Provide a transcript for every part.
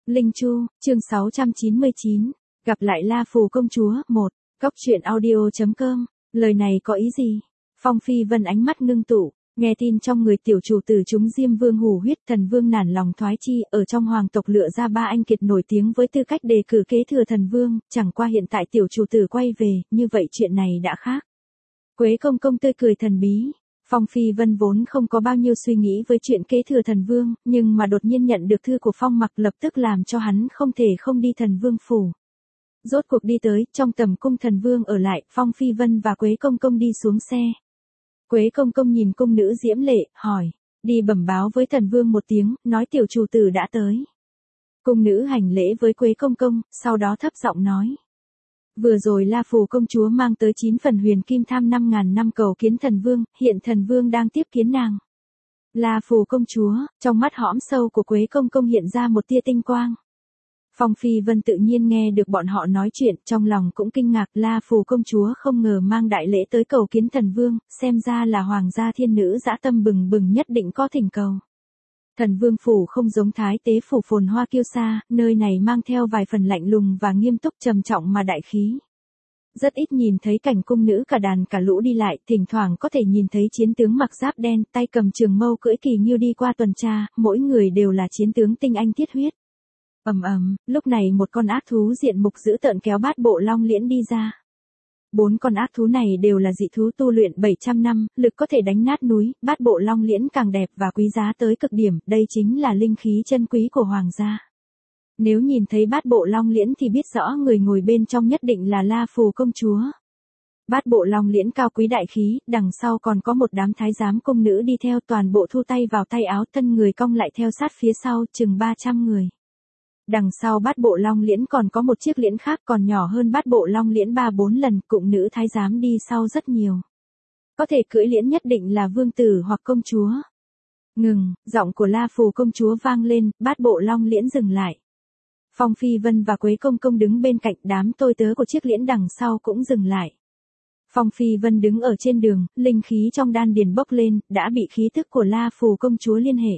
Linh Chu, chương 699, gặp lại La Phù công chúa, 1, Cóc truyện audio.com, lời này có ý gì? Phong Phi Vân ánh mắt ngưng tụ, nghe tin trong người tiểu chủ tử chúng Diêm Vương hủ huyết, Thần Vương nản lòng thoái chi, ở trong hoàng tộc lựa ra ba anh kiệt nổi tiếng với tư cách đề cử kế thừa Thần Vương, chẳng qua hiện tại tiểu chủ tử quay về, như vậy chuyện này đã khác. Quế công công tươi cười thần bí. Phong Phi Vân vốn không có bao nhiêu suy nghĩ với chuyện kế thừa Thần Vương, nhưng mà đột nhiên nhận được thư của Phong Mặc lập tức làm cho hắn không thể không đi Thần Vương phủ. Rốt cuộc đi tới, trong tầm cung Thần Vương ở lại, Phong Phi Vân và Quế công công đi xuống xe. Quế công công nhìn cung nữ diễm lệ, hỏi, đi bẩm báo với Thần Vương một tiếng, nói tiểu chủ tử đã tới. Cung nữ hành lễ với Quế công công, sau đó thấp giọng nói. Vừa rồi La Phù công chúa mang tới 9 phần huyền kim tham 5.000 năm cầu kiến Thần Vương, hiện Thần Vương đang tiếp kiến nàng. La Phù công chúa, trong mắt hõm sâu của Quế công công hiện ra một tia tinh quang. Phong Phi Vân tự nhiên nghe được bọn họ nói chuyện, trong lòng cũng kinh ngạc, La Phù công chúa không ngờ mang đại lễ tới cầu kiến Thần Vương, xem ra là hoàng gia thiên nữ dã tâm bừng bừng nhất định có thỉnh cầu. Thần Vương phủ không giống Thái Tế phủ phồn hoa kiêu sa, nơi này mang theo vài phần lạnh lùng và nghiêm túc trầm trọng mà đại khí. Rất ít nhìn thấy cảnh cung nữ cả đàn cả lũ đi lại, thỉnh thoảng có thể nhìn thấy chiến tướng mặc giáp đen, tay cầm trường mâu cưỡi kỳ nghiêu đi qua tuần tra, mỗi người đều là chiến tướng tinh anh thiết huyết. Lúc này một con ác thú diện mục dữ tợn kéo bát bộ long liễn đi ra. 4 con ác thú này đều là dị thú tu luyện 700 năm, lực có thể đánh nát núi, bát bộ long liễn càng đẹp và quý giá tới cực điểm, đây chính là linh khí chân quý của hoàng gia. Nếu nhìn thấy bát bộ long liễn thì biết rõ người ngồi bên trong nhất định là La Phù công chúa. Bát bộ long liễn cao quý đại khí, đằng sau còn có một đám thái giám cung nữ đi theo, toàn bộ thu tay vào tay áo, thân người cong lại theo sát phía sau, chừng 300 người. Đằng sau bát bộ long liễn còn có một chiếc liễn khác còn nhỏ hơn bát bộ long liễn 3-4 lần, cung nữ thái giám đi sau rất nhiều. Có thể cưỡi liễn nhất định là vương tử hoặc công chúa. Ngừng, giọng của La Phù công chúa vang lên, bát bộ long liễn dừng lại. Phong Phi Vân và Quế công công đứng bên cạnh, đám tôi tớ của chiếc liễn đằng sau cũng dừng lại. Phong Phi Vân đứng ở trên đường, linh khí trong đan điền bốc lên, đã bị khí tức của La Phù công chúa liên hệ.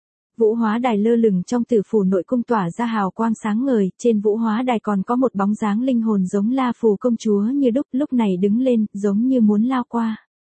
Vũ hóa đài lơ lửng trong tử phủ nội cung tỏa ra hào quang sáng ngời, trên vũ hóa đài còn có một bóng dáng linh hồn giống La Phù công chúa như đúc, lúc này đứng lên, giống như muốn lao qua.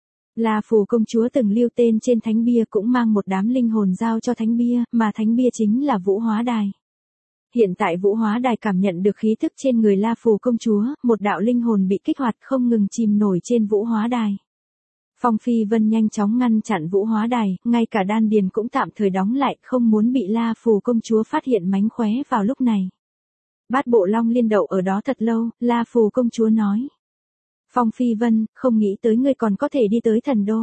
La Phù công chúa từng lưu tên trên thánh bia cũng mang một đám linh hồn giao cho thánh bia, mà thánh bia chính là vũ hóa đài. Hiện tại vũ hóa đài cảm nhận được khí thức trên người La Phù công chúa, một đạo linh hồn bị kích hoạt không ngừng chìm nổi trên vũ hóa đài. Phong Phi Vân nhanh chóng ngăn chặn vũ hóa đài, ngay cả đan điền cũng tạm thời đóng lại, không muốn bị La Phù công chúa phát hiện mánh khóe vào lúc này. Bát bộ long liên đậu ở đó thật lâu, La Phù công chúa nói. Phong Phi Vân, không nghĩ tới ngươi còn có thể đi tới thần đô.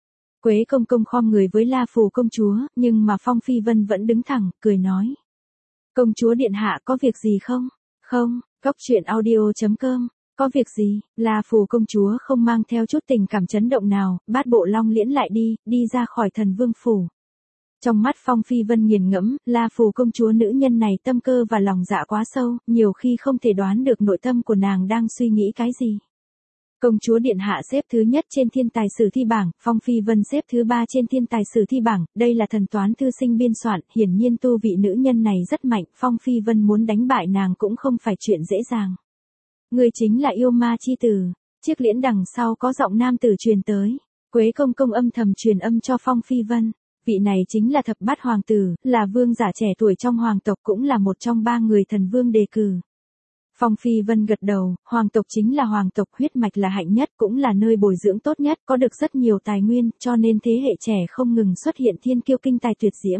Quế công công khom người với La Phù công chúa, nhưng mà Phong Phi Vân vẫn đứng thẳng, cười nói. Công chúa điện hạ có việc gì không? Không, Cóc truyện audio.com. Có việc gì? La Phù công chúa không mang theo chút tình cảm chấn động nào, bát bộ long liễn lại đi ra khỏi Thần Vương phủ. Trong mắt Phong Phi Vân nghiền ngẫm, La Phù công chúa nữ nhân này tâm cơ và lòng dạ quá sâu, nhiều khi không thể đoán được nội tâm của nàng đang suy nghĩ cái gì. Công chúa điện hạ xếp thứ nhất trên thiên tài sử thi bảng, Phong Phi Vân xếp thứ 3 trên thiên tài sử thi bảng, đây là thần toán thư sinh biên soạn, hiển nhiên tu vị nữ nhân này rất mạnh, Phong Phi Vân muốn đánh bại nàng cũng không phải chuyện dễ dàng. Người chính là yêu ma chi tử. Chiếc liễn đằng sau có giọng nam tử truyền tới. Quế công công âm thầm truyền âm cho Phong Phi Vân. Vị này chính là thập bát hoàng tử, là vương giả trẻ tuổi trong hoàng tộc, cũng là một trong 3 người thần vương đề cử. Phong Phi Vân gật đầu, hoàng tộc chính là hoàng tộc, huyết mạch là hạnh nhất, cũng là nơi bồi dưỡng tốt nhất, có được rất nhiều tài nguyên, cho nên thế hệ trẻ không ngừng xuất hiện thiên kiêu kinh tài tuyệt diễm.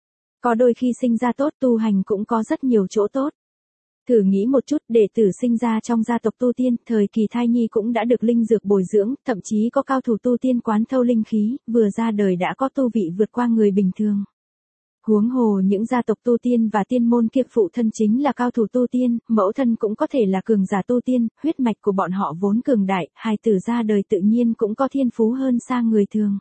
Có đôi khi sinh ra tốt, tu hành cũng có rất nhiều chỗ tốt. Thử nghĩ một chút, đệ tử sinh ra trong gia tộc tu tiên, thời kỳ thai nhi cũng đã được linh dược bồi dưỡng, thậm chí có cao thủ tu tiên quán thâu linh khí, vừa ra đời đã có tu vị vượt qua người bình thường. Huống hồ những gia tộc tu tiên và tiên môn kia phụ thân chính là cao thủ tu tiên, mẫu thân cũng có thể là cường giả tu tiên, huyết mạch của bọn họ vốn cường đại, hài tử ra đời tự nhiên cũng có thiên phú hơn xa người thường.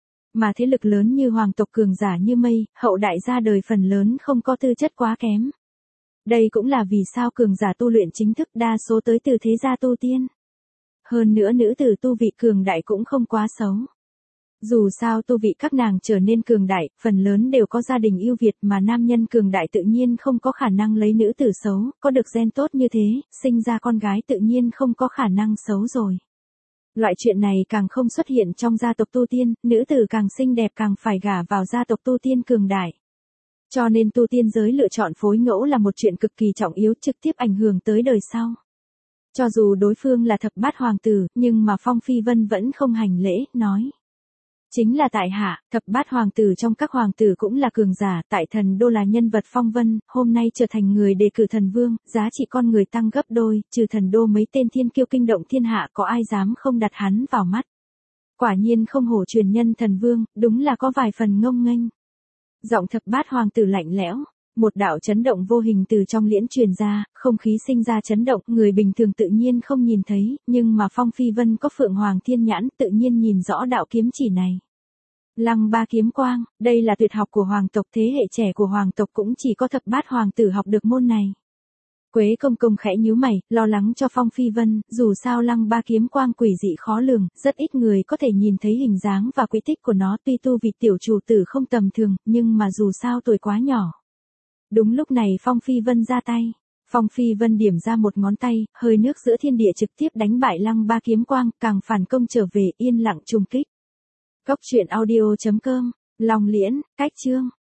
Mà thế lực lớn như hoàng tộc cường giả như mây, hậu đại ra đời phần lớn không có tư chất quá kém. Đây cũng là vì sao cường giả tu luyện chính thức đa số tới từ thế gia tu tiên. Hơn nữa nữ tử tu vị cường đại cũng không quá xấu. Dù sao tu vị các nàng trở nên cường đại, phần lớn đều có gia đình ưu việt mà nam nhân cường đại tự nhiên không có khả năng lấy nữ tử xấu, có được gen tốt như thế, sinh ra con gái tự nhiên không có khả năng xấu rồi. Loại chuyện này càng không xuất hiện trong gia tộc tu tiên, nữ tử càng xinh đẹp càng phải gả vào gia tộc tu tiên cường đại. Cho nên tu tiên giới lựa chọn phối ngẫu là một chuyện cực kỳ trọng yếu, trực tiếp ảnh hưởng tới đời sau. Cho dù đối phương là thập bát hoàng tử, nhưng mà Phong Phi Vân vẫn không hành lễ, nói. Chính là tại hạ, thập bát hoàng tử trong các hoàng tử cũng là cường giả, tại thần đô là nhân vật phong vân, hôm nay trở thành người đề cử thần vương, giá trị con người tăng gấp đôi, trừ thần đô mấy tên thiên kiêu kinh động thiên hạ có ai dám không đặt hắn vào mắt. Quả nhiên không hổ truyền nhân thần vương, đúng là có vài phần ngông nghênh. Giọng thập bát hoàng tử lạnh lẽo, một đạo chấn động vô hình từ trong liễn truyền ra, không khí sinh ra chấn động, người bình thường tự nhiên không nhìn thấy, nhưng mà Phong Phi Vân có Phượng Hoàng Thiên Nhãn tự nhiên nhìn rõ đạo kiếm chỉ này. Lăng ba kiếm quang, đây là tuyệt học của hoàng tộc, thế hệ trẻ của hoàng tộc cũng chỉ có thập bát hoàng tử học được môn này. Quế công công khẽ nhíu mày, lo lắng cho Phong Phi Vân, dù sao lăng ba kiếm quang quỷ dị khó lường, rất ít người có thể nhìn thấy hình dáng và quy tích của nó, tuy tu vì tiểu chủ tử không tầm thường, nhưng mà dù sao tuổi quá nhỏ. Đúng lúc này Phong Phi Vân ra tay. Phong Phi Vân điểm ra một ngón tay, hơi nước giữa thiên địa trực tiếp đánh bại lăng ba kiếm quang, càng phản công trở về, yên lặng trùng kích. Cốc truyện audio.com, Long Liễn, Cách Chương.